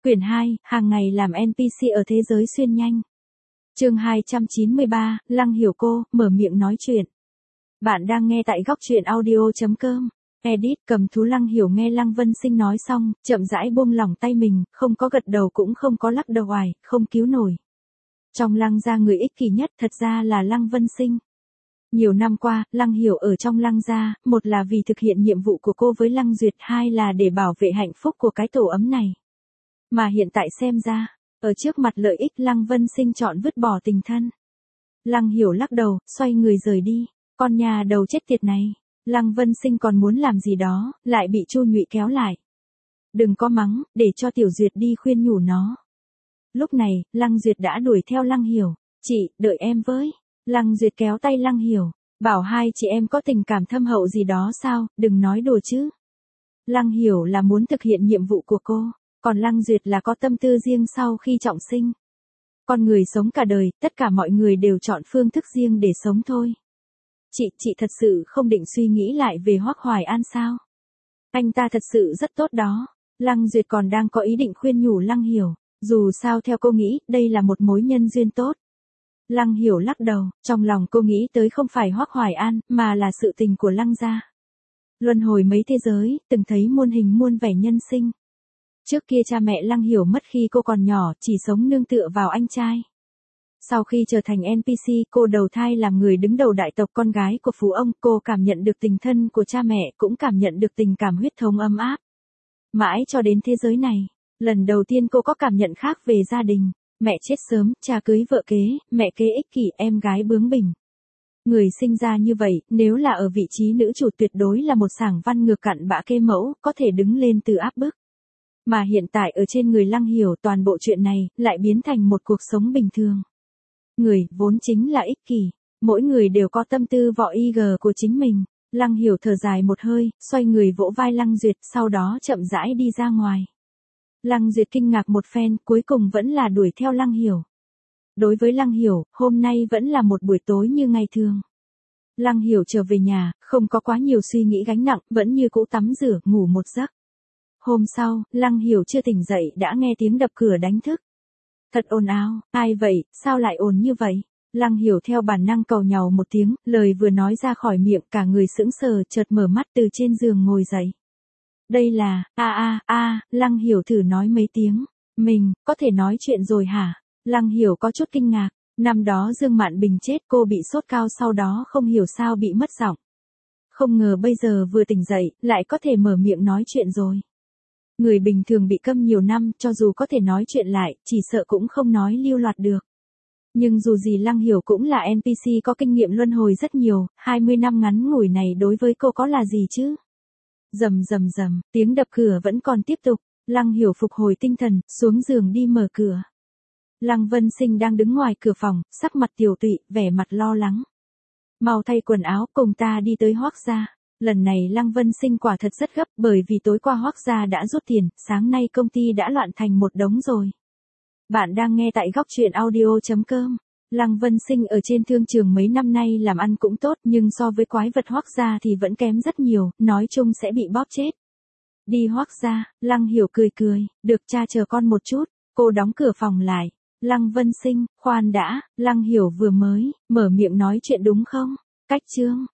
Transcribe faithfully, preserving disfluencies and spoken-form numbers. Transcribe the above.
Quyển hai, hàng ngày làm en pê xê ở thế giới xuyên nhanh. Chương hai trăm chín mươi ba, Lăng Hiểu cô, mở miệng nói chuyện. Bạn đang nghe tại góc truyện audio chấm com. Edit, cầm thú. Lăng Hiểu nghe Lăng Vân Sinh nói xong, chậm rãi buông lỏng tay mình, không có gật đầu cũng không có lắc đầu oải, không cứu nổi. Trong Lăng gia người ích kỷ nhất thật ra là Lăng Vân Sinh. Nhiều năm qua, Lăng Hiểu ở trong Lăng gia, một là vì thực hiện nhiệm vụ của cô với Lăng Duyệt, hai là để bảo vệ hạnh phúc của cái tổ ấm này. Mà hiện tại xem ra, ở trước mặt lợi ích Lăng Vân Sinh chọn vứt bỏ tình thân. Lăng Hiểu lắc đầu, xoay người rời đi. Con nhà đầu chết tiệt này. Lăng Vân Sinh còn muốn làm gì đó, lại bị Chu Nhụy kéo lại. Đừng có mắng, để cho Tiểu Duyệt đi khuyên nhủ nó. Lúc này, Lăng Duyệt đã đuổi theo Lăng Hiểu. Chị, đợi em với. Lăng Duyệt kéo tay Lăng Hiểu, bảo hai chị em có tình cảm thâm hậu gì đó sao, đừng nói đùa chứ. Lăng Hiểu là muốn thực hiện nhiệm vụ của cô, còn Lăng Duyệt là có tâm tư riêng sau khi trọng sinh. Con người sống cả đời, tất cả mọi người đều chọn phương thức riêng để sống thôi. Chị, chị thật sự không định suy nghĩ lại về Hoắc Hoài An sao? Anh ta thật sự rất tốt đó. Lăng Duyệt còn đang có ý định khuyên nhủ Lăng Hiểu, dù sao theo cô nghĩ, đây là một mối nhân duyên tốt. Lăng Hiểu lắc đầu, trong lòng cô nghĩ tới không phải Hoắc Hoài An, mà là sự tình của Lăng gia. Luân hồi mấy thế giới, từng thấy muôn hình muôn vẻ nhân sinh. Trước kia cha mẹ Lăng Hiểu mất khi cô còn nhỏ, chỉ sống nương tựa vào anh trai. Sau khi trở thành en pê xê, cô đầu thai làm người đứng đầu đại tộc con gái của phú ông, cô cảm nhận được tình thân của cha mẹ, cũng cảm nhận được tình cảm huyết thống ấm áp. Mãi cho đến thế giới này, lần đầu tiên cô có cảm nhận khác về gia đình. Mẹ chết sớm, cha cưới vợ kế, mẹ kế ích kỷ, em gái bướng bỉnh. Người sinh ra như vậy, nếu là ở vị trí nữ chủ tuyệt đối là một sảng văn ngược cặn bã kê mẫu, có thể đứng lên từ áp bức. Mà hiện tại ở trên người Lăng Hiểu toàn bộ chuyện này, lại biến thành một cuộc sống bình thường. Người, vốn chính là ích kỷ. Mỗi người đều có tâm tư vọ i giê của chính mình. Lăng Hiểu thở dài một hơi, xoay người vỗ vai Lăng Duyệt, sau đó chậm rãi đi ra ngoài. Lăng Duyệt kinh ngạc một phen, cuối cùng vẫn là đuổi theo Lăng Hiểu. Đối với Lăng Hiểu, hôm nay vẫn là một buổi tối như ngày thường. Lăng Hiểu trở về nhà, không có quá nhiều suy nghĩ gánh nặng, vẫn như cũ tắm rửa, ngủ một giấc. Hôm sau, Lăng Hiểu chưa tỉnh dậy đã nghe tiếng đập cửa đánh thức. Thật ồn ào, ai vậy, sao lại ồn như vậy? Lăng Hiểu theo bản năng cầu nhàu một tiếng, lời vừa nói ra khỏi miệng cả người sững sờ, chợt mở mắt từ trên giường ngồi dậy. Đây là, a a a, Lăng Hiểu thử nói mấy tiếng. Mình, có thể nói chuyện rồi hả? Lăng Hiểu có chút kinh ngạc. Năm đó Dương Mạn Bình chết, cô bị sốt cao, sau đó không hiểu sao bị mất giọng. Không ngờ bây giờ vừa tỉnh dậy, lại có thể mở miệng nói chuyện rồi. Người bình thường bị câm nhiều năm, cho dù có thể nói chuyện lại, chỉ sợ cũng không nói lưu loạt được. Nhưng dù gì Lăng Hiểu cũng là en pê xê có kinh nghiệm luân hồi rất nhiều, hai mươi năm ngắn ngủi này đối với cô có là gì chứ? Rầm rầm rầm, tiếng đập cửa vẫn còn tiếp tục. Lăng Hiểu phục hồi tinh thần, xuống giường đi mở cửa. Lăng Vân Sinh đang đứng ngoài cửa phòng, sắc mặt tiều tụy, vẻ mặt lo lắng. Mau thay quần áo, cùng ta đi tới Hoắc gia. Lần này Lăng Vân Sinh quả thật rất gấp, bởi vì tối qua Hoắc gia đã rút tiền, sáng nay công ty đã loạn thành một đống rồi. Bạn đang nghe tại góc truyện audio chấm com. Lăng Vân Sinh ở trên thương trường mấy năm nay làm ăn cũng tốt, nhưng so với quái vật Hoắc gia thì vẫn kém rất nhiều, nói chung sẽ bị bóp chết. Đi Hoắc gia, Lăng Hiểu cười cười, được cha chờ con một chút, cô đóng cửa phòng lại. Lăng Vân Sinh, khoan đã, Lăng Hiểu vừa mới mở miệng nói chuyện đúng không? Cách chương